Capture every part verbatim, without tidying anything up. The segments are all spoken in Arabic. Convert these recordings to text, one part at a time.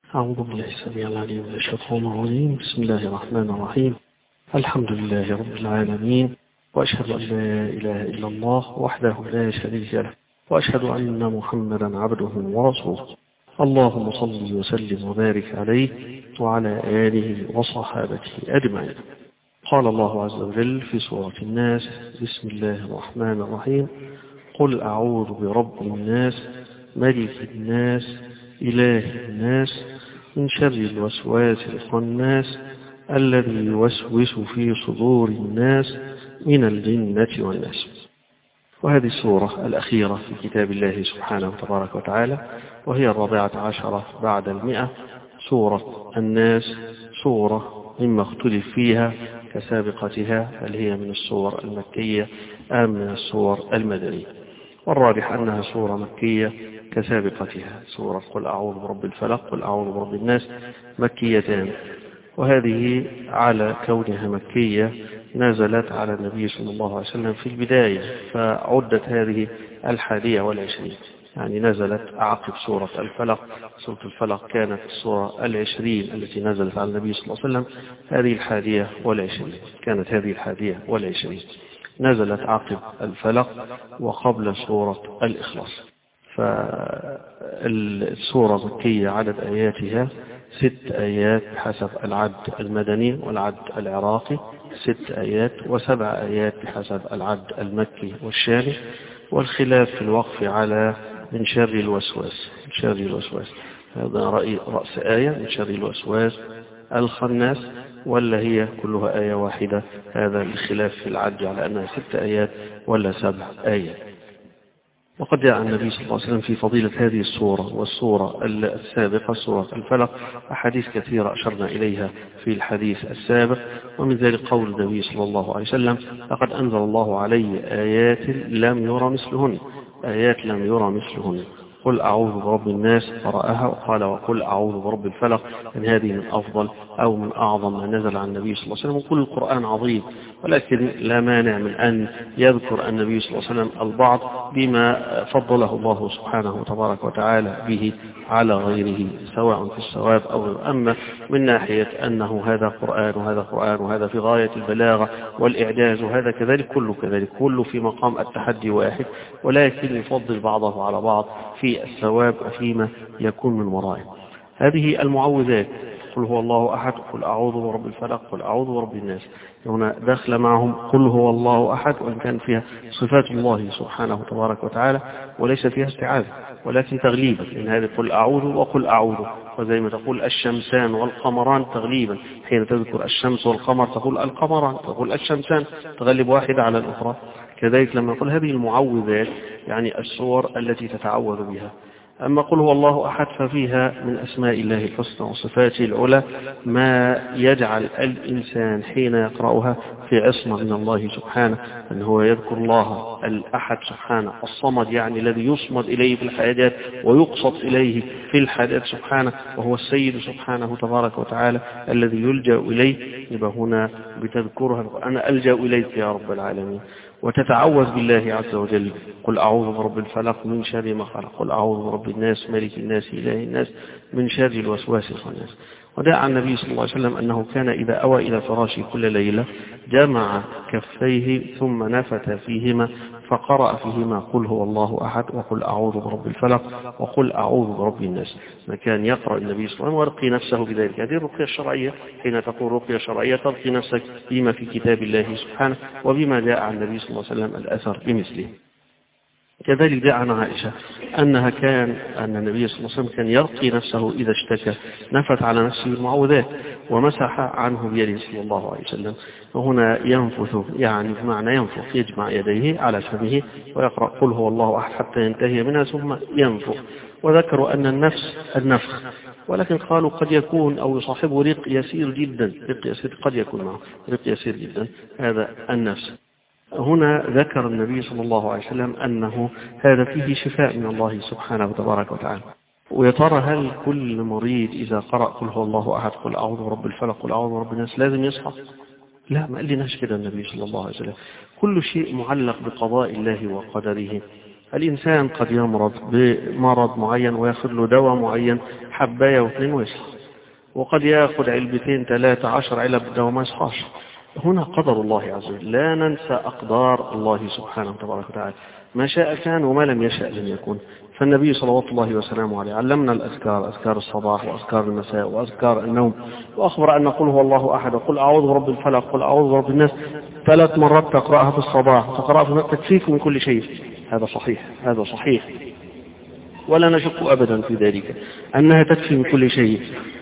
أعوذ بالله السميع العليم من الشيطان الرجيم. بسم الله الرحمن الرحيم. الحمد لله رب العالمين، وأشهد أن لا إله إلا الله وحده لا شريك له، وأشهد أن محمدا عبده ورسوله. اللهم صل وسلم وبارك عليه وعلى آله وصحابته أجمعين. قال الله عز وجل في سورة الناس: بسم الله الرحمن الرحيم. قل أعوذ برب الناس ملك الناس إله الناس من شر الوسواس الخناس الذي يوسوس في صدور الناس من الجنة والناس. وهذه السورة الأخيرة في كتاب الله سبحانه وتبارك وتعالى، وهي الرابعة عشرة بعد المئة. سورة الناس سورة مما اختلف فيها كسابقتها، هل هي من السور المكية أم من السور المدنية؟ والراجح أنها سورة مكية كسابقتها. سورة قل أعوذ برب الفلق قل أعوذ برب الناس مكيتان، وهذه على كونها مكية نزلت على النبي صلى الله عليه وسلم في البداية، فعدت هذه الحادية والعشرين، يعني نزلت عقب سورة الفلق. سورة الفلق كانت السورة العشرين التي نزلت على النبي صلى الله عليه وسلم، هذه الحادية والعشرين كانت هذه الحادية والعشرين نزلت عقب الفلق وقبل سورة الإخلاص. فالسورة مكية عدد آياتها ست آيات بحسب العد المدني والعد العراقي، ست آيات، وسبع آيات بحسب العد المكي والشامي. والخلاف في الوقف على من شر الوسواس. من شر الوسواس هذا رأي رأس آية من شر الوسواس الخناس، ولا هي كلها آية واحدة؟ هذا الخلاف في العد على أنها ست آيات ولا سبع آيات. وقد جاء النبي صلى الله عليه وسلم في فضيلة هذه السورة والسورة السابقة سورة الفلق أحاديث كثيرة أشرنا إليها في الحديث السابق، ومن ذلك قول النبي صلى الله عليه وسلم: لقد أنزل الله علي آيات لم يرى مثلهن. آيات لم يرى مثلهن. قل أعوذ برب الناس قرأها، وقال وقل أعوذ برب الفلق، أن هذه من أفضل أو من أعظم ما نزل عن النبي صلى الله عليه وسلم. وكل القرآن عظيم، ولكن لا مانع من أن يذكر النبي صلى الله عليه وسلم البعض بما فضله الله سبحانه وتبارك وتعالى به على غيره، سواء في الثواب أو أما من ناحية أنه هذا قرآن وهذا قرآن وهذا في غاية البلاغة والإعجاز، وهذا كذلك كله كذلك كله في مقام التحدي واحد، ولكن يفضل بعضه على بعض في الثواب وفيما يكون من ورائه. هذه المعوذات: قل هو الله أحد، قل أعوذ برب الفلق، قل أعوذ برب الناس، هنا داخل معهم قل هو الله أحد، وإن كان فيها صفات الله سبحانه وتبارك وتعالى وليس فيها استعاذة، ولكن تغليبا، لأن هذه قل أعوذ وقل أعوذ، وزي ما تقول الشمسان والقمران تغليبا، حين تذكر الشمس والقمر تقول القمران، تقول الشمسان، تغلب واحدة على الأخرى. كذلك لما نقول هذه المعوذات يعني السور التي تتعوذ بها. أما قل هو الله أحد ففيها من أسماء الله الحسنى وصفاته العلى ما يجعل الإنسان حين يقرأها في عصمة من الله سبحانه، أنه هو يذكر الله الأحد سبحانه، الصمد يعني الذي يصمد إليه في الحاجات ويقصد إليه في الحاجات سبحانه، وهو السيد سبحانه تبارك وتعالى الذي يلجأ إليه. يبقى هنا بتذكرها أنا ألجأ إليك يا رب العالمين، وتتعوذ بالله عز وجل: قل أعوذ برب الفلق من شر ما خلق، قل أعوذ برب الناس ملك الناس إله الناس من شر الوسواس الخناس. ودعا النبي صلى الله عليه وسلم أنه كان إذا أوى إلى فراشه كل ليلة جمع كفيه ثم نفث فيهما فقرأ فيهما قل هو الله أحد وقل أعوذ برب الفلق وقل أعوذ برب الناس. ما كان يقرأ النبي صلى الله عليه وسلم ويرقي نفسه بذلك. هذه الرقية الشرعية، حين تقول رقية شرعية ترقي نفسك بما في كتاب الله سبحانه وبما جاء عن النبي صلى الله عليه وسلم الأثر بمثله. كذلك جاء عن عائشة أنها كان أن النبي صلى الله عليه وسلم كان يرقي نفسه إذا اشتكى، نفث على نفسه المعوذات ومسح عنه بيده صلى الله عليه وسلم. وهنا ينفث يعني بمعنى ينفخ، يجمع يديه على فمه ويقرأ قل هو الله أحد حتى ينتهي منها ثم ينفخ. وذكروا أن النفس النفخ، ولكن قالوا قد يكون أو يصاحبه رق يسير جدا، رق يسير قد يكون معه رق يسير جدا، هذا النفس. هنا ذكر النبي صلى الله عليه وسلم أنه هذا فيه شفاء من الله سبحانه وتبارك وتعالى. ويا ترى هل كل مريض إذا قرأ قل هو الله أحد قل أعوذ برب الفلق قل أعوذ برب الناس لازم يصحى؟ لا، ما قال لناش كده النبي صلى الله عليه وسلم. كل شيء معلق بقضاء الله وقدره الإنسان قد يمرض بمرض معين ويأخذ له دواء معين حباية واثنين ويصحى، وقد يأخذ علبتين ثلاثة عشر علب دواء ما يصحاش. هنا قدر الله عز وجل، لا ننسى أقدار الله سبحانه وتبارك وتعالى، ما شاء كان وما لم يشأ لم يكن. فالنبي صلوات الله وسلامه عليه علمنا الأذكار، أذكار الصباح وأذكار المساء وأذكار النوم، وأخبر أن نقول هو الله أحد وقل أعوذ برب الفلق قل أعوذ برب الناس ثلاث مرات تقرأها في الصباح تقرأها في الناس تكفيك من كل شيء. هذا صحيح، هذا صحيح ولا نشك أبدا في ذلك أنها تكفي من كل شيء.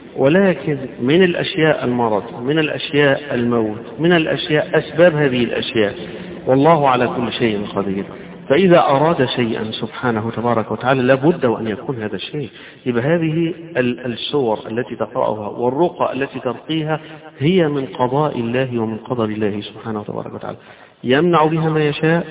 ولكن من الأشياء المرض، من الأشياء الموت، من الأشياء أسباب هذه الأشياء، والله على كل شيء قدير. فإذا أراد شيئا سبحانه تبارك وتعالى لابد وأن يكون هذا الشيء. يبقى هذه السور التي تقرأها والرقى التي ترقيها هي من قضاء الله ومن قدر الله سبحانه تبارك وتعالى، يمنع بها ما يشاء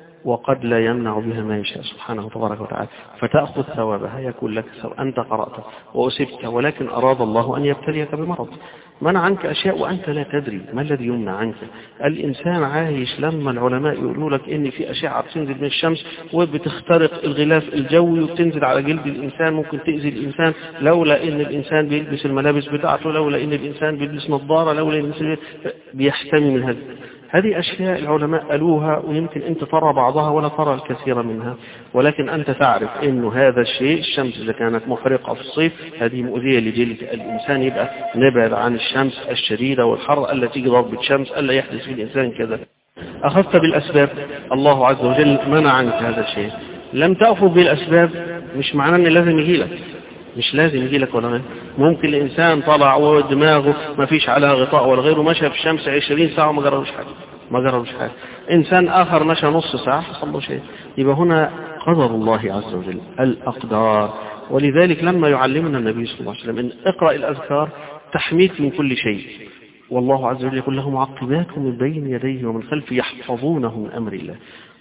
وقد لا يمنع بها ما يشاء سبحانه تبارك وتعالى، فتأخذ ثوابها، يكون لك ثواب أنت قرأت وأصبت، ولكن أراد الله أن يبتليك بمرض، منع عنك أشياء وأنت لا تدري ما الذي يمنع عنك. الإنسان عايش لما العلماء يقولوا لك إن في أشعة بتنزل من الشمس وبتخترق الغلاف الجوي وبتنزل على جلد الإنسان، ممكن تأذي الإنسان لولا إن الإنسان بيلبس الملابس بتاعته، لولا إن الإنسان بيلبس نظارة، لولا إن الإنسان بيحتمي من هذا. هذه أشياء العلماء قالوها ويمكن أنت ترى بعضها ولا ترى الكثير منها، ولكن أنت تعرف أنه هذا الشيء، الشمس إذا كانت محرقة في الصيف هذه مؤذية لجلد الإنسان، يبقى نبعد عن الشمس الشديدة والحر التي تيجي ضربة الشمس ألا يحدث في الإنسان كذا. أخذت بالأسباب، الله عز وجل منع عنك هذا الشيء. لم تأخذ بالأسباب مش معناه أن لازم يجي لك، مش لازم يجي لك ولا غير. ممكن الإنسان طلع ودماغه ما فيش عليها غطاء ولا غيره، مشى في الشمس عشرين ساعة وما جربش حاجة، ما جربش حاجة. إنسان آخر مشى نص ساعة حصل له شيء. يبقى هنا قدر الله عز وجل، الأقدار. ولذلك لما يعلمنا النبي صلى الله عليه وسلم إن اقرأ الأذكار تحميك من كل شيء، والله عز وجل يقول له معقبات من بين يديه ومن خلفه يحفظونه من أمر الله.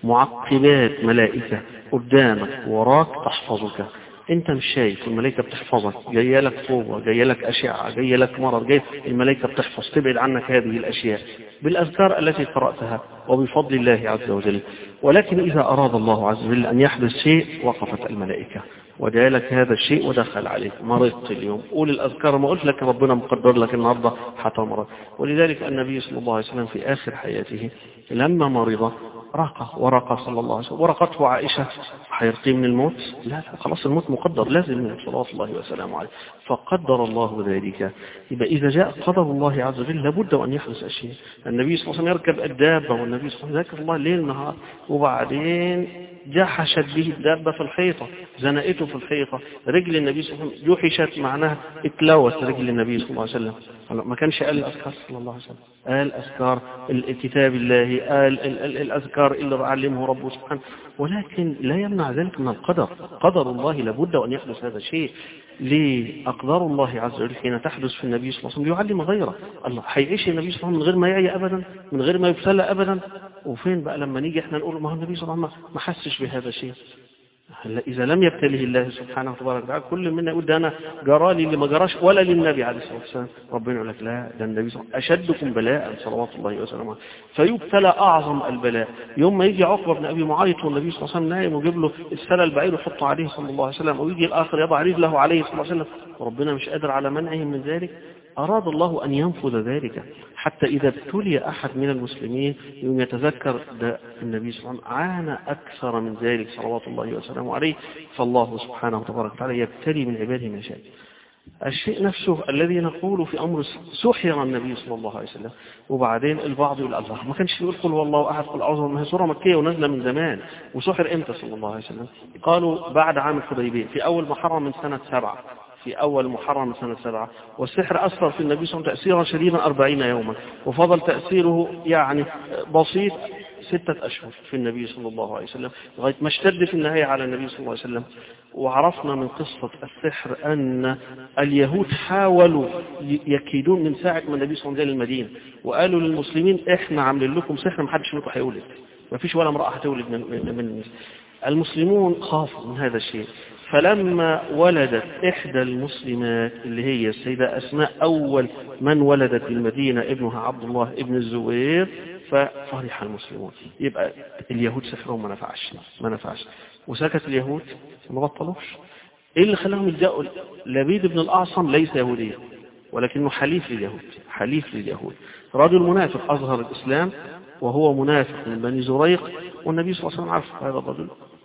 معقبات، ملائكة قدامك وراك تحفظك، انت مش شايف، الملائكة بتحفظك، جايه لك صوبة، جايه لك أشعة، جايه لك مرض، جاي الملائكة بتحفظ تبعد عنك هذه الأشياء بالأذكار التي قرأتها وبفضل الله عز وجل. ولكن إذا أراد الله عز وجل أن يحدث شيء وقفت الملائكة وجالك هذا الشيء ودخل عليك. مرضت اليوم، قول الأذكار، ما قلت لك ربنا مقدر لك النهارده هتمرض. ولذلك النبي صلى الله عليه وسلم في آخر حياته لما مرض رقى ورقى صلى الله عليه وسلم، ورقته عائشة، هيرقي من الموت؟ لا لا، خلاص الموت مقدر، لازم من صلوات الله وسلامه عليه، فقدر الله ذلك. يبقى إذا جاء قدر الله عز وجل لابد أن يحدث أشياء. النبي صلى الله عليه وسلم يركب الدابة والنبي صلى الله عليه وسلم ذكر الله ليل نهار، وبعدين جحشت به الدابة في الحيطة، زنقته في الحيطة، رجل النبي صلى الله عليه وسلم جحشت، معناها اتلوت رجل النبي صلى الله عليه وسلم. ما كانش قال الأذكار صلى الله عليه وسلم، قال أذكار الكتاب الله، قال الأذكار اللي علمه ربه سبحانه، ولكن لا يمنع ذلك من القدر. قدر الله لابد أن يحدث هذا الشيء. ليه؟ أقدار الله عز وجل حين تحدث في النبي صلى الله عليه وسلم يعلم غيره. الله هيعيش النبي صلى الله عليه وسلم من غير ما يعي أبدا، من غير ما يبتلى أبدا. وفين بقى لما نيجي احنا نقول ما هو النبي صلى الله عليه وسلم ما حسش بهذا الشيء؟ إذا لم يبتله الله سبحانه وتبارك وتعالى، كل منا يقول ده أنا جرالي اللي ما جراش ولا للنبي عليه الصلاة والسلام. ربنا يقول لك لا، ده النبي صلى الله عليه وسلم أشدكم بلاء صلوات الله وسلامه، فيبتلى أعظم البلاء. يوم ما يجي عقبة بن أبي معيط والنبي صلى الله عليه وسلم نايم ويجيب له السلة البعير ويحطه عليه صلى الله عليه وسلم، ويجي الآخر يضع رجله عليه صلى الله عليه وسلم، وربنا مش قادر على منعهم من ذلك. أراد الله أن ينفذ ذلك، حتى إذا ابتلي أحد من المسلمين يوم يتذكر ده النبي صلى الله عليه وسلم عانى أكثر من ذلك صلوات الله وسلامه عليه. فالله سبحانه وتبارك وتعالى يبتلي من عباده من شيء. الشيء نفسه الذي نقول في أمر سحر النبي صلى الله عليه وسلم، وبعدين البعض يقول الله ما كانش يقول قل هو الله أحد قل أعوذ، ما هي سورة مكية ونازلة من زمان، وسحر إمتى صلى الله عليه وسلم؟ قالوا بعد عام الحديبية في أول محرم من سنة سبعة، في أول محرم من سنة سبعة. والسحر أثر في النبي صلى الله عليه وسلم تأثيرا شديدا أربعين يوما، وفضل تأثيره يعني بسيط ستة أشهر في النبي صلى الله عليه وسلم، لغاية ما اشتد في النهاية على النبي صلى الله عليه وسلم. وعرفنا من قصة السحر أن اليهود حاولوا يكيدون من ساعة ما النبي صلى الله عليه وسلم المدينة، وقالوا للمسلمين إحنا عاملين لكم سحر محدش منكم هيولد، ما فيش ولا امرأة هتولد من, من, من المسلمون خافوا من هذا الشيء. فلما ولدت إحدى المسلمات اللي هي السيدة أسماء، أول من ولدت المدينة ابنها عبد الله ابن الزبير، ففرح المسلمون. يبقى اليهود سحرهم ما نفعش ما نفعش وسكت اليهود ما بطلوش. ايه اللي خلاهم يلجأوا؟ لبيد بن الأعصم ليس يهوديا ولكنه حليف لليهود، حليف لليهود، رجل منافق أظهر الإسلام وهو منافق من بني زريق، والنبي صلى الله عليه وسلم عرف هذا الرجل.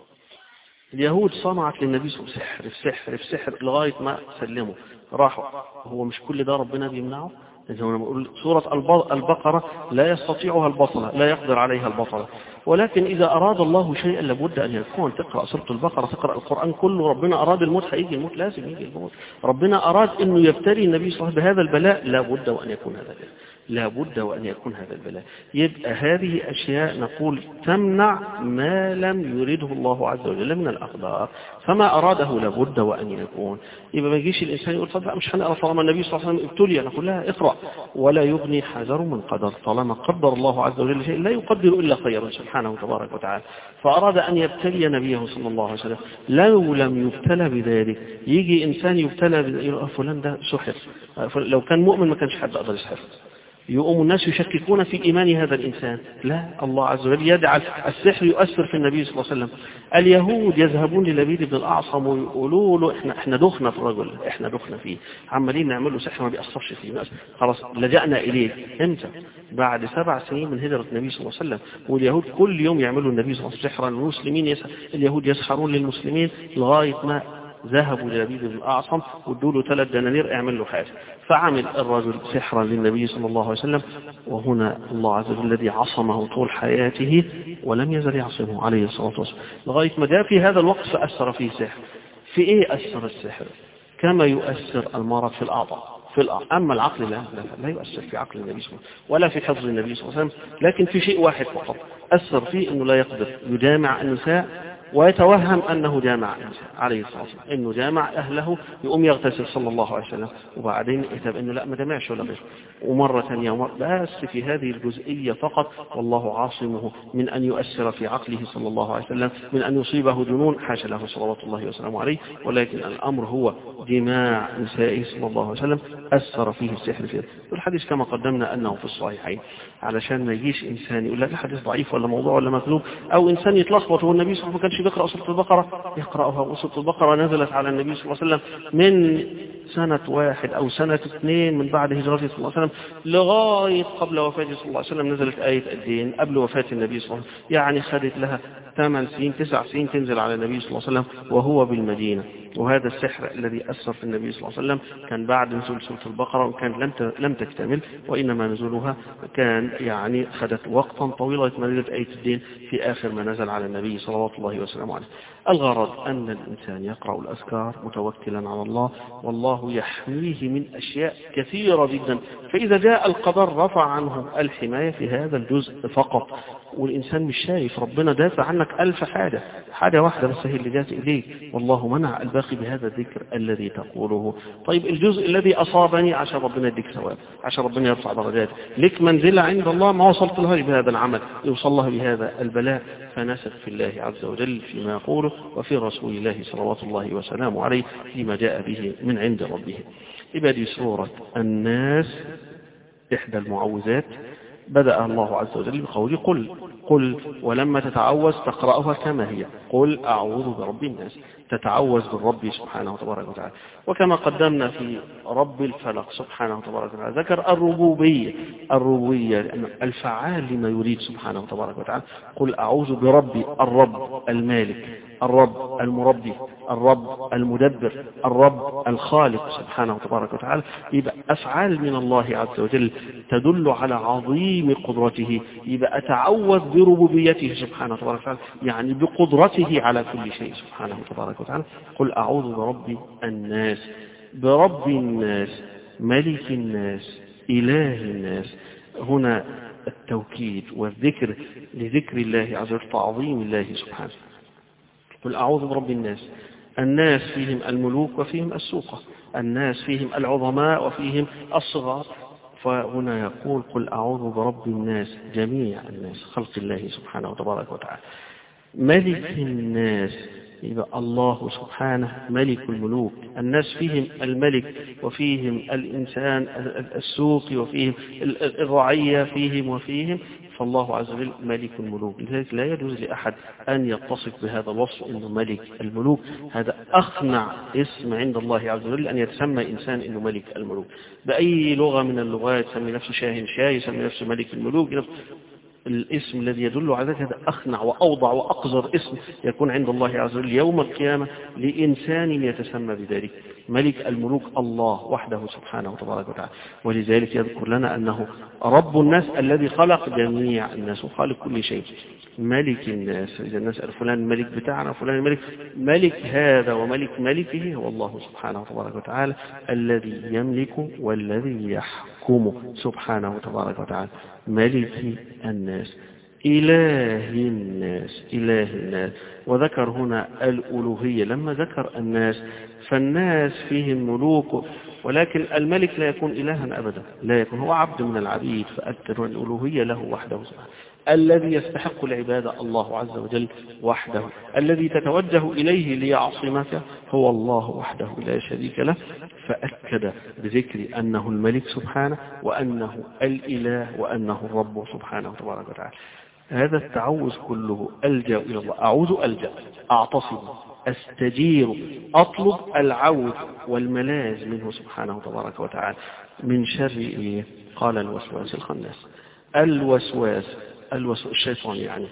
اليهود صنعت للنبي صلى الله عليه وسلم سحر في سحر في سحر لغاية ما سلموا راحوا. هو مش كل ده ربنا بيمنعه؟ زي ما بنقول سورة البقرة لا يستطيعها البطلة، لا يقدر عليها البطلة، ولكن إذا أراد الله شيئا لابد أن يكون. تقرأ سورة البقرة، تقرأ القرآن كله، ربنا أراد الموت هيجي الموت، لازم يجي الموت. ربنا أراد أنه يبتلي النبي صلى الله عليه وسلم بهذا البلاء، لابد وأن يكون هذا البلاء، لابد وأن يكون هذا البلاء. يبقى هذه أشياء نقول تمنع ما لم يريده الله عز وجل من الأقدار، فما أراده لابد وأن يكون. يبقى ما يجيش الإنسان يقول طب مش هنقرأ طالما النبي صلى الله عليه وسلم ابتلي، نقول لها اقرأ، ولا يغني حذر من قدر. طالما قدر الله عز وجل شيء لا يقدر إلا خيرا سبحانه تبارك وتعالى، فأراد أن يبتلي نبيه صلى الله عليه وسلم. لو لم يبتلى بذلك يجي إنسان يبتلى بذلك فلان ده سحر، لو كان مؤمن ما كانش حد قدر يسحر. يقوم الناس يشككون في إيمان هذا الإنسان. لا، الله عز وجل يجعل السحر يؤثر في النبي صلى الله عليه وسلم. اليهود يذهبون للبيد بن الأعصم ويقولوا له احنا احنا دخنا في الرجل، احنا دخنا فيه، عمالين نعمل له سحر ما بيأثرش فيه، خلاص لجأنا إليه. امتى؟ بعد سبع سنين من هجرة النبي صلى الله عليه وسلم، واليهود كل يوم يعملوا النبي صلى الله عليه وسلم سحرا، والمسلمين يسحر، اليهود يسحرون للمسلمين لغاية ما ذهبوا للبيد بن الأعصم وادوا له ثلاث دنانير اعمل له حاجة، فعمل الرجل سحرا للنبي صلى الله عليه وسلم. وهنا الله عز وجل الذي عصمه طول حياته ولم يزل يعصمه عليه الصلاة والسلام لغاية ما جاء في هذا الوقت فأثر فيه سحر. في ايه أثر السحر؟ كما يؤثر المرض في الأعضاء، في الأعضاء. أما العقل لا, لا, لا يؤثر في عقل النبي صلى الله عليه وسلم ولا في حفظ النبي صلى الله عليه وسلم، لكن في شيء واحد فقط أثر فيه، أنه لا يقدر يجامع النساء ويتوهم أنه جامع عليه الصلاة والسلام، أنه جامع أهله، يقوم يغتسل صلى الله عليه وسلم وبعدين يكتب أنه لا ما جمعش ولا غير، ومرة ثانية ومرة، بس في هذه الجزئية فقط. والله عاصمه من أن يؤثر في عقله صلى الله عليه وسلم، من أن يصيبه جنون، حاشا له صلوات الله وسلامه عليه. ولكن الأمر هو جماع نسائه صلى الله عليه وسلم أثر فيه السحر فيه. والحديث كما قدمنا أنه في الصحيحين، علشان ما يجيش إنسان يقول لك الحديث ضعيف ولا موضوع ولا مكذوب، أو إنسان يتلخبط والنبي صلى الله عليه وسلم ما كانش بيقرأ سورة البقرة يقرأها. وسورة البقرة نزلت على النبي صلى الله عليه وسلم من سنة واحد أو سنة اثنين من بعد هجرته صلى الله عليه وسلم لغاية قبل وفاته صلى الله عليه وسلم. نزلت آية الدين قبل وفاة النبي صلى الله عليه وسلم، يعني خدت لها ثمان سنين تسع سنين تنزل على النبي صلى الله عليه وسلم وهو بالمدينة. وهذا السحر الذي أثر في النبي صلى الله عليه وسلم كان بعد نزول سورة البقرة، وكان لم لم تكتمل، وإنما نزولها كان يعني خدت وقتا طويلا ما نزلت آية الدين في آخر ما نزل على النبي صلوات الله وسلامه عليه. الغرض أن الإنسان يقرأ الأذكار متوكلا على الله، والله يحميه من أشياء كثيرة جدا. فإذا جاء القدر رفع عنه الحماية في هذا الجزء فقط، والإنسان مش شايف ربنا دافع عنك ألف حاجة، حاجة واحدة بس هي اللي جات إليك، والله منع الباقي بهذا الذكر الذي تقوله. طيب الجزء الذي أصابني عشان ربنا يديك ثواب، عشان ربنا يرفع درجات، لك منزلة عند الله ما وصلت لها بهذا العمل، يوصل لها بهذا البلاء، فنسك في الله عز وجل فيما يقوله وفي رسول الله صلوات الله وسلامه عليه فيما جاء به من عند ربه. إبادي سورة الناس إحدى المعوذات بدأ الله عز وجل بقول قل قل، ولما تتعوذ تقرأها كما هي، قل أعوذ برب الناس، تتعوذ بالرب سبحانه وتبارك وتعالى. وكما قدمنا في رب الفلق سبحانه وتبارك وتعالى ذكر الربوبية، الربوبية لأن الفعال لما يريد سبحانه وتبارك وتعالى. قل أعوذ برب، الرب المالك، الرب المربي، الرب المدبر، الرب الخالق سبحانه وتبارك وتعالى. يبقى أفعال من الله عز وجل تدل على عظيم قدرته، يبقى أتعوذ بربوبيته سبحانه وتبارك وتعالى، يعني بقدرته على كل شيء سبحانه وتبارك وتعالى. قل أعوذ برب الناس، برب الناس، ملك الناس، إله الناس. هنا التوكيد والذكر لذكر الله عز وجل، تعظيم الله سبحانه. قل أعوذ برب الناس، الناس فيهم الملوك وفيهم السوقة، الناس فيهم العظماء وفيهم الصغار. فهنا يقول قل أعوذ برب الناس، جميع الناس، خلق الله سبحانه وتبارك وتعالى. ملك الناس يبقى الله سبحانه ملك الملوك. الناس فيهم الملك وفيهم الإنسان السوقي وفيهم الرعية فيهم وفيهم، فالله عز وجل ملك الملوك. لذلك لا يجوز لأحد أن يتصف بهذا الوصف إنه ملك الملوك. هذا أخنع اسم عند الله عز وجل أن يتسمى إنسان إنه ملك الملوك بأي لغة من اللغات، يسمي نفسه شاهن شاه، يسمي نفسه ملك الملوك. الاسم الذي يدل على ذلك هذا أخنع وأوضع وأقذر اسم يكون عند الله عز وجل يوم القيامة لإنسان يتسمى بذلك. ملك الملوك الله وحده سبحانه وتبارك وتعالى. ولذلك يذكر لنا أنه رب الناس الذي خلق جميع الناس وخالق كل شيء. ملك الناس، إذا الناس فلان الملك بتاعنا فلان الملك، ملك هذا وملك ملكه هو الله سبحانه وتبارك وتعالى الذي يملك والذي يحكم سبحانه وتبارك وتعالى. ملك الناس، إله الناس، إله الناس. وذكر هنا الألوهية لما ذكر الناس، فالناس فيهم ملوك، ولكن الملك لا يكون إلها أبدا، لا يكون، هو عبد من العبيد. فأكثر الألوهية له وحده سبحانه. الذي يستحق العبادة الله عز وجل وحده، الذي تتوجه إليه ليعصمك هو الله وحده لا شريك له. فأكد بذكر أنه الملك سبحانه وأنه الإله وأنه الرب سبحانه وتبارك وتعالى. هذا التعوذ كله ألجأ إلى الله، أعوذ ألجأ، أعتصم، أستجير، أطلب العوذ والملاذ منه سبحانه وتبارك وتعالى من شر إيه؟ قال الوسواس الخناس. الوسواس الوسواس الشيطان يعني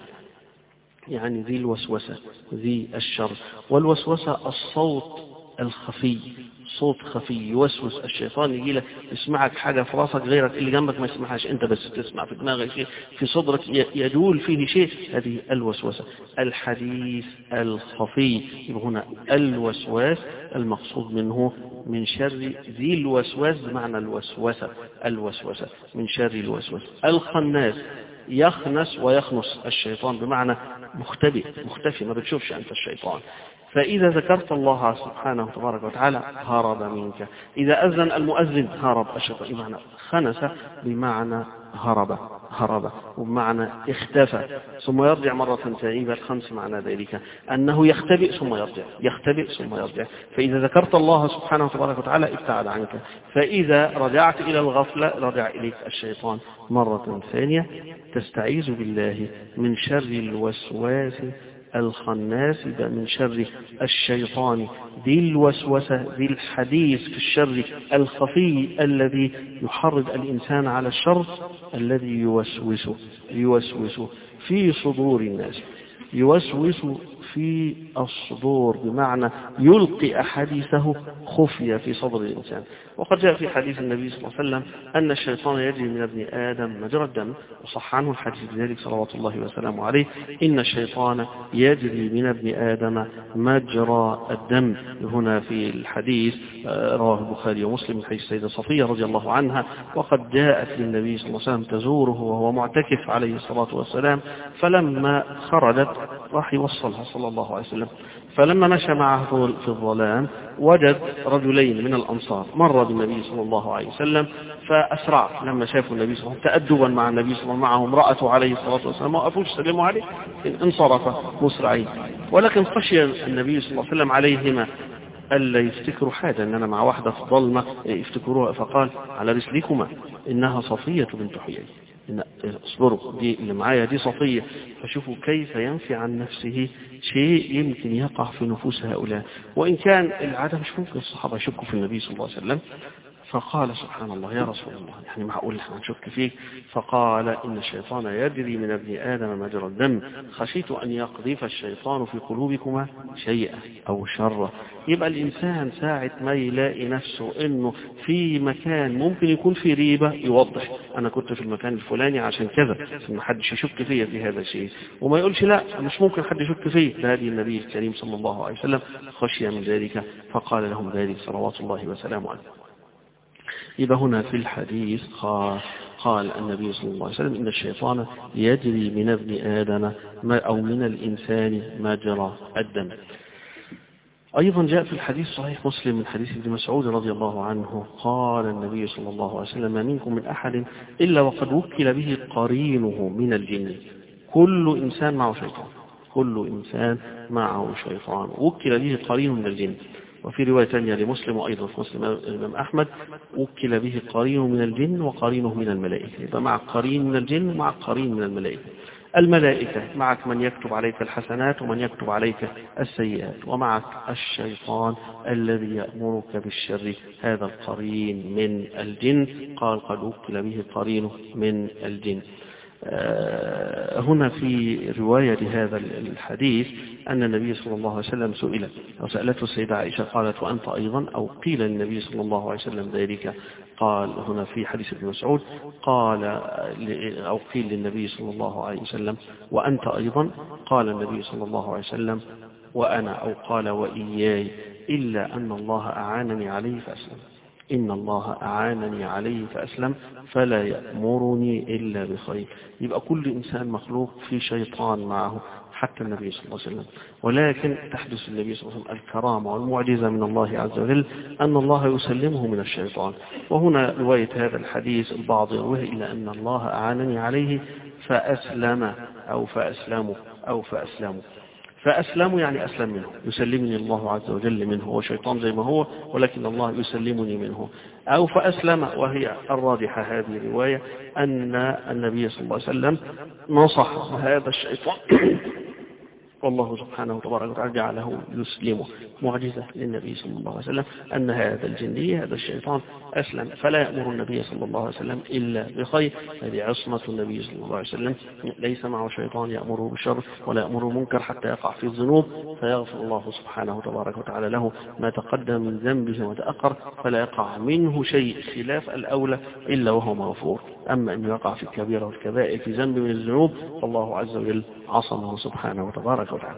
يعني ذي الوسوسة ذي الشر. والوسوسة الصوت الخفي، صوت خفي يوسوس الشيطان، يجي لك يسمعك حاجة في راسك غيرك اللي جنبك ما يسمعهاش، انت بس تسمع في دماغك شيء، في صدرك يدول فيه شيء، هذه الوسوسة. الحديث الخفي، يبقى هنا الوسواس المقصود منه من شر ذي الوسواس بمعنى الوسوسة، الوسوسة من شر الوسواس. الخناس يخنس ويخنس الشيطان بمعنى مختبئ، مختفي، ما بتشوفش أنت الشيطان. فإذا ذكرت الله سبحانه تبارك وتعالى هرب منك. إذا أذن المؤذن هرب الشيطان، بمعنى خنس بمعنى هرب، هرب وبمعنى اختفى ثم يرجع مرة ثانية. الخمس معنى ذلك أنه يختبئ ثم يرجع، يختبئ ثم يرجع. فإذا ذكرت الله سبحانه تبارك وتعالى ابتعد عنك، فإذا رجعت إلى الغفلة رجع إليك الشيطان مرة ثانية. تستعيذ بالله من شر الوسواس الخناس، من شر الشيطان ذي الوسوسة ذي الحديث في الشر الخفي الذي يحرض الإنسان على الشر، الذي يوسوس يوسوس في صدور الناس. يوسوس في الصدور بمعنى يلقي أحاديثه خفية في صدر الإنسان. وقد جاء في حديث النبي صلى الله عليه وسلم أن الشيطان يجري من ابن آدم مجرى الدم، وصح عنه الحديث بذلك صلوات الله وسلامه عليه. إن الشيطان يجري من ابن آدم مجرى الدم. هنا في الحديث رواه البخاري ومسلم من حديث السيدة صفية رضي الله عنها. وقد جاءت للنبي صلى الله عليه وسلم تزوره وهو معتكف عليه الصلاة والسلام، فلما خرجت راح يوصلها صلى الله عليه وسلم. فلما مشى معه في الظلام وجد رجلين من الأنصار مر بالنبي صلى الله عليه وسلم، فأسرع لما شافوا النبي صلى الله عليه وسلم تأدبا مع النبي صلى الله عليه وسلم، معه امرأته عليه الصلاة والسلام، ما وقفوش سلموا عليه، انصرف مسرعين. ولكن خشي النبي صلى الله عليه وسلم عليهما ألا يفتكروا حاجة، أن أنا مع واحدة في ظلمة يفتكروها، فقال على رسلكما إنها صفية بنت حيي، إن اصبروا دي اللي معايا دي صفية. فشوفوا كيف ينفي عن نفسه شيء يمكن يقع في نفوس هؤلاء، وإن كان العادة مش ممكن الصحابة يشكوا في النبي صلى الله عليه وسلم. فقال سبحان الله يا رسول الله، يعني معقول احنا نشك فيك؟ فقال إن الشيطان يجري من ابن آدم مجرى الدم، خشيت أن يقذف الشيطان في قلوبكما شيئا أو شرا. يبقى الإنسان ساعة ما يلاقي نفسه إنه في مكان ممكن يكون في ريبة يوضح أنا كنت في المكان الفلاني عشان كذا، ما حدش يشك فيا في هذا الشيء، وما يقولش لا مش ممكن حد يشك فيه. هذه النبي الكريم صلى الله عليه وسلم خشي من ذلك فقال لهم ذلك صلوات الله وسلامه عليه. يبقى هنا في الحديث قال النبي صلى الله عليه وسلم إن الشيطان يجري من ابن آدم أو من الإنسان مجرى الدم. أيضا جاء في الحديث صحيح مسلم من حديث ابن مسعود رضي الله عنه قال النبي صلى الله عليه وسلم ما منكم من أحد إلا وقد وكل به قرينه من الجن. كل إنسان معه شيطان، كل إنسان معه شيطان وكل به قرين من الجن. وفي رواية ثانية لمسلم وأيضا في مسلم الإمام أحمد وكل به قرين من الجن وقرينه من الملائكة. يبقى معك قرين من الجن ومعك قرين من الملائكة. الملائكة معك من يكتب عليك الحسنات ومن يكتب عليك السيئات، ومعك الشيطان الذي يأمرك بالشر، هذا القرين من الجن. قال قد وكل به قرينه من الجن. هنا في رواية لهذا الحديث أن النبي صلى الله عليه وسلم سئل أو سألته السيدة عائشة قالت وأنت أيضا، أو قيل للنبي صلى الله عليه وسلم ذلك، قال هنا في حديث ابن مسعود قال أو قيل للنبي صلى الله عليه وسلم وأنت أيضا، قال النبي صلى الله عليه وسلم وأنا، أو قال وإياي، إلا أن الله أعانني عليه فأسلم. إن الله أعانني عليه فأسلم فلا يأمرني إلا بخير. يبقى كل إنسان مخلوق في شيطان معه حتى النبي صلى الله عليه وسلم، ولكن تحدث النبي صلى الله عليه وسلم الكرامة والمعجزة من الله عز وجل أن الله يسلمه من الشيطان. وهنا رواية هذا الحديث البعض يرويه إلى أن الله أعانني عليه فأسلم أو فأسلمه أو فأسلمه. فأسلم يعني أسلم منه، يسلمني الله عز وجل منه، هو شيطان زي ما هو ولكن الله يسلمني منه. أو فأسلم، وهي الراجحة هذه الرواية أن النبي صلى الله عليه وسلم نصح هذا الشيطان والله سبحانه وتبارك وتعالى جعله يسلمه. معجزة للنبي صلى الله عليه وسلم أن هذا الجني هذا الشيطان أسلم، فلا يأمر النبي صلى الله عليه وسلم إلا بخير. هذه عصمة النبي صلى الله عليه وسلم، ليس معه شيطان يأمره بالشر ولا يأمره منكر حتى يقع في الذنوب فيغفر الله سبحانه وتبارك وتعالى له ما تقدم من ذنبه وتأخر، فلا يقع منه شيء خلاف الأولى إلا وهو مغفور. أما أن يقع في الكبيرة والكبائر في ذنب من الذنوب فالله عز وجل عصمه سبحانه وتبارك وتعالى.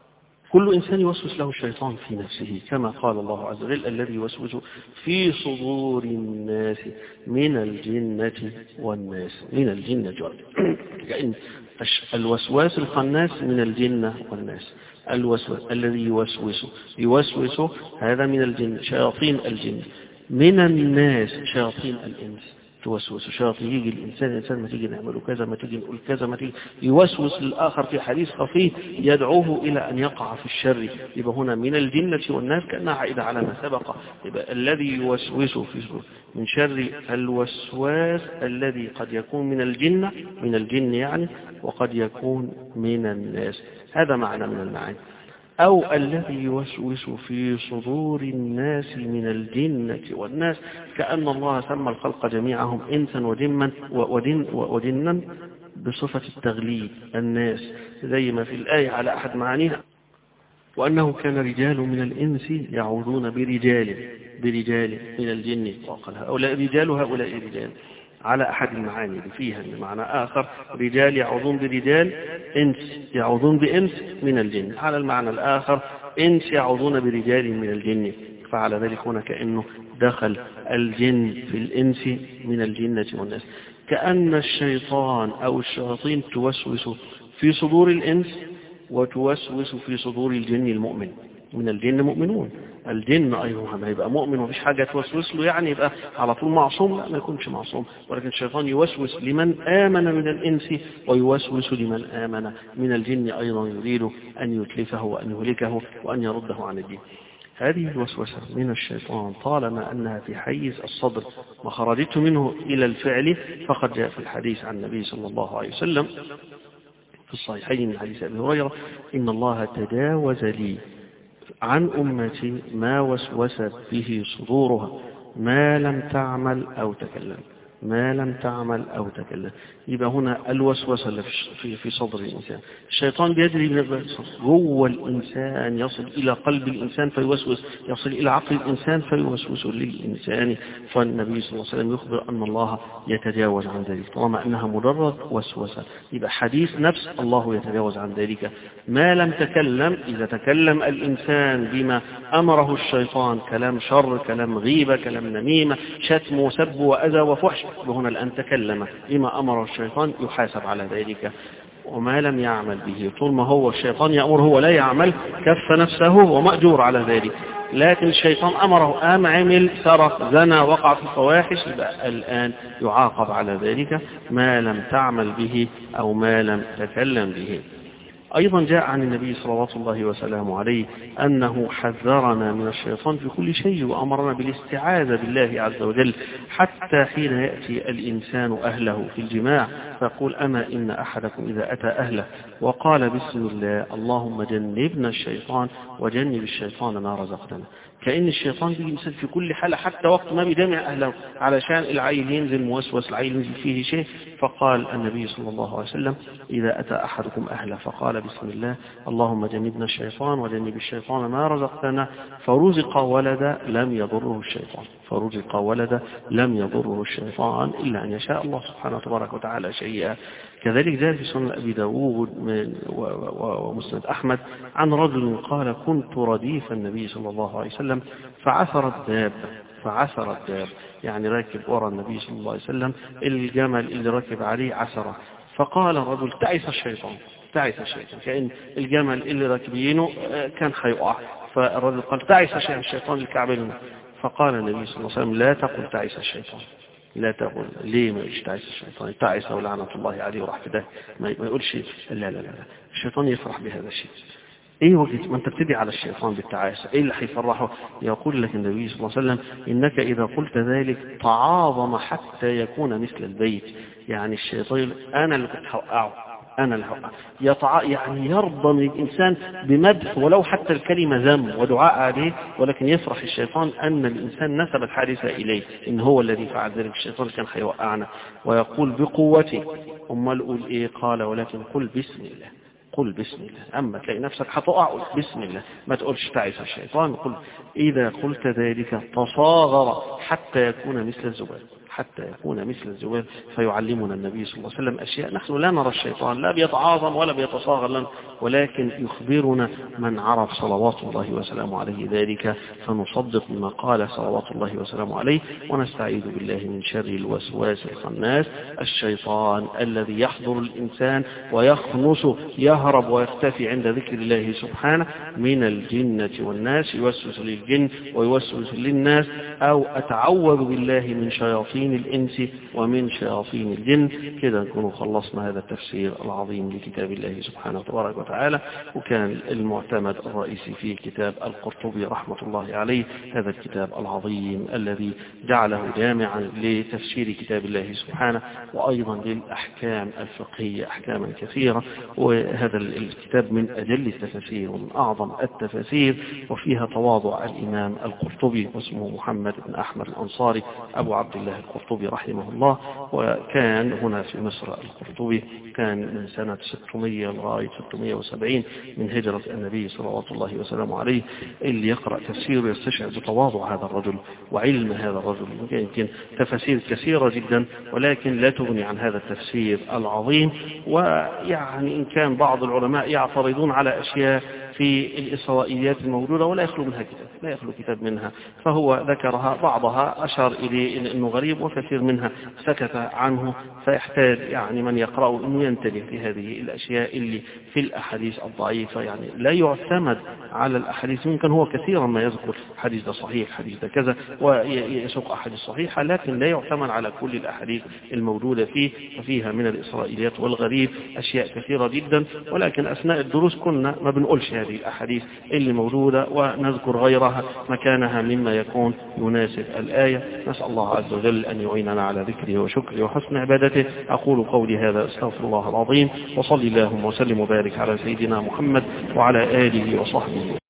كل إنسان يوسوس له الشيطان في نفسه، كما قال الله عز وجل الذي يوسوس في صدور الناس من الجنة والناس. من الجنة والناس يعني الوسواس الخناس من الجنة والناس. الوسواس الذي يوسوس يوسوس هذا من الجن، شياطين الجن. من الناس شياطين الإنس توسوس، شياطين يجي الإنسان الإنسان ما تيجي نعمله كذا، ما تيجي نقول كذا، ما تيجي يوسوس للآخر في حديث خفي يدعوه إلى أن يقع في الشر. يبقى هنا من الجنة والناس كأنها عائدة على ما سبق. يبقى الذي يوسوس في من شر الوسواس الذي قد يكون من الجنة من الجن يعني، وقد يكون من الناس. هذا معنى من المعاني. أو الذي يوسوس في صدور الناس من الجنة والناس، كأن الله سمى الخلق جميعهم إنسا وجنا ودن وجنا بصفة التغليب الناس، زي ما في الآية على أحد معانيها وأنه كان رجال من الإنس يعوذون برجال برجال من الجن وقال هؤلاء رجال وهؤلاء رجال، على أحد المعاني اللي فيها معنى آخر، رجال يعوذون برجال، إنس يعوذون بإنس من الجن. على المعنى الآخر إنس يعوذون برجال من الجن، فعلى ذلك هنا كأنه دخل الجن في الإنس من الجنة والناس. كأن الشيطان أو الشياطين توسوس في صدور الإنس وتوسوس في صدور الجن المؤمن. من الجن مؤمنون، الجن أيضا ما يبقى مؤمن ومفيش حاجة توسوس له يعني يبقى على طول معصوم، لا ما يكونش معصوم، ولكن الشيطان يوسوس لمن آمن من الإنس ويوسوس لمن آمن من الجن أيضا، يريد أن يتلفه وأن يهلكه وأن يرده عن الدين. هذه الوسوسة من الشيطان طالما أنها في حيز الصدر وخرجته منه إلى الفعل، فقد جاء في الحديث عن النبي صلى الله عليه وسلم في الصحيحين من حديث أبي هريرة إن الله تجاوز لي عن أمتي ما وسوست به صدورها ما لم تعمل أو تكلم ما لم تعمل أو تكلم. يبقى هنا الوسوسة اللي في في صدر الإنسان، الشيطان بيجري من جوه الإنسان يصل إلى قلب الإنسان فيوسوس، يصل إلى عقل الإنسان فيوسوس للإنسان. فالنبي صلى الله عليه وسلم يخبر أن الله يتجاوز عن ذلك طالما أنها مجرد وسوسة. يبقى حديث نفس الله يتجاوز عن ذلك. ما لم تكلم، إذا تكلم الإنسان بما أمره الشيطان، كلام شر، كلام غيبة، كلام نميمة، شتم وسب وأذى وفحش، وهنا الآن تكلم بما أمر الشيطان يحاسب على ذلك. وما لم يعمل به، طول ما هو الشيطان يأمر هو لا يعمل كف نفسه ومأجور على ذلك، لكن الشيطان أمره أم عمل سرق زنى وقع في الفواحش، يبقى الآن يعاقب على ذلك ما لم تعمل به أو ما لم تكلم به. أيضا جاء عن النبي صلوات الله وسلامه عليه أنه حذرنا من الشيطان في كل شيء وأمرنا بالاستعاذة بالله عز وجل، حتى حين يأتي الإنسان أهله في الجماع فيقول أما إن أحدكم إذا أتى أهله وقال بسم الله اللهم جنبنا الشيطان وجنب الشيطان ما رزقتنا. كأن الشيطان بيجي مثل في كل حالة، حتى وقت ما بيجمع أهله علشان العيل ينزل موسوس، العيل ينزل فيه شيء، فقال النبي صلى الله عليه وسلم إذا أتى أحدكم أهله فقال بسم الله اللهم جنبنا الشيطان وجنب الشيطان ما رزقتنا فرزق ولد لم يضره الشيطان، فرزق ولد لم يضره الشيطان إلا أن يشاء الله سبحانه تبارك وتعالى شيئا. كذلك جاء في سنن أبي داود ومسند أحمد عن رجل قال كنت رديف النبي صلى الله عليه وسلم فعثر الداب، فعثر الداب يعني راكب وراء النبي صلى الله عليه وسلم، الجمل اللي راكب عليه عثره، فقال الرجل تعس الشيطان، تعس الشيطان، كأن الجمل اللي راكبينه كان حيقع، فالرجل قال تعس الشيطان الكعبين، فقال النبي صلى الله عليه وسلم لا تقل تعس الشيطان، لا تقول ليه ما يقولش تعس الشيطان، تعس ولعنة الله عليه وراح في ده، ما يقولش لا لا لا لا الشيطان يفرح بهذا الشيء. ايه وجه ما انت بتدعي على الشيطان بالتعاسة، ايه اللي هيفرحه؟ يقول لك النبي صلى الله عليه وسلم انك اذا قلت ذلك تعاظم حتى يكون مثل البيت، يعني الشيطان انا اللي كنت هوقعه، أنا الهوى يطع يعني يرضى من الإنسان بمدح ولو حتى الكلمة ذم ودعاء عليه، ولكن يفرح الشيطان أن الإنسان نسب الحادثة إليه، إن هو الذي فعل ذلك، الشيطان كان هيوقعنا، ويقول بقوته. أما الأول إيه؟ قال ولكن قل بسم الله، قل بسم الله، أما تلاقي نفسك هتقع بسم الله، ما تقولش تعس الشيطان، قل إذا قلت ذلك تصاغر حتى يكون مثل الزبال، حتى يكون مثل الزبال. فيعلمنا النبي صلى الله عليه وسلم أشياء نحن لا نرى الشيطان لا بيتعاظم ولا بيتصاغر لنا، ولكن يخبرنا من عرف صلوات الله وسلامه عليه ذلك فنصدق بما قال صلوات الله وسلامه عليه، ونستعيذ بالله من شر الوسواس الخناس الشيطان الذي يحضر الإنسان ويخنس يهرب ويختفي عند ذكر الله سبحانه من الجنة والناس، يوسوس للجن ويوسوس للناس، أو أتعوذ بالله من شياطين الإنس ومن شياطين الجن. كده نكون خلصنا هذا التفسير العظيم لكتاب الله سبحانه وتبارك وتعالى، وكان المعتمد الرئيسي في كتاب القرطبي رحمة الله عليه، هذا الكتاب العظيم الذي جعله جامعا لتفسير كتاب الله سبحانه وأيضا للأحكام الفقهية أحكاما كثيرة. وهذا الكتاب من أجل التفاسير ومن أعظم التفاسير، وفيها تواضع الإمام القرطبي، واسمه محمد بن أحمد الأنصاري أبو عبد الله القرطبي رحمه الله، وكان هنا في مصر. القرطبي كان من سنة ستمائة لغاية ستمائة وسبعين من هجرة النبي صلوات الله وسلامه عليه. اللي يقرأ تفسيره يستشعر بتواضع هذا الرجل وعلم هذا الرجل. يمكن تفاسير كثيرة جدا ولكن لا تغني عن هذا التفسير العظيم. ويعني إن كان بعض العلماء يعترضون على أشياء في الإسرائيليات الموجودة ولا يخلو منها كتاب، لا يخلو كتاب منها، فهو ذكرها بعضها أشار إليه إنه غريب، وكثير منها سكت عنه، فيحتاج يعني من يقرأه إنه ينتبه في هذه الأشياء اللي في الأحاديث الضعيفة. يعني لا يعتمد على الأحاديث، يمكن هو كثيرا ما يذكر حديث ده صحيح حديث ده كذا ويسوق أحاديث صحيحة، لكن لا يعتمد على كل الأحاديث الموجودة فيه، ففيها من الإسرائيليات والغريب أشياء كثيرة جدا. ولكن أثناء الدروس كنا ما بنقولش هذه الأحاديث اللي موجودة ونذكر غيرها مكانها مما يكون يناسب الآية. نسأل الله عز وجل أن يعيننا على ذكره وشكره وحسن عبادته. أقول قولي هذا أستغفر الله العظيم، وصلي اللهم وسلم وبارك على سيدنا محمد وعلى آله وصحبه.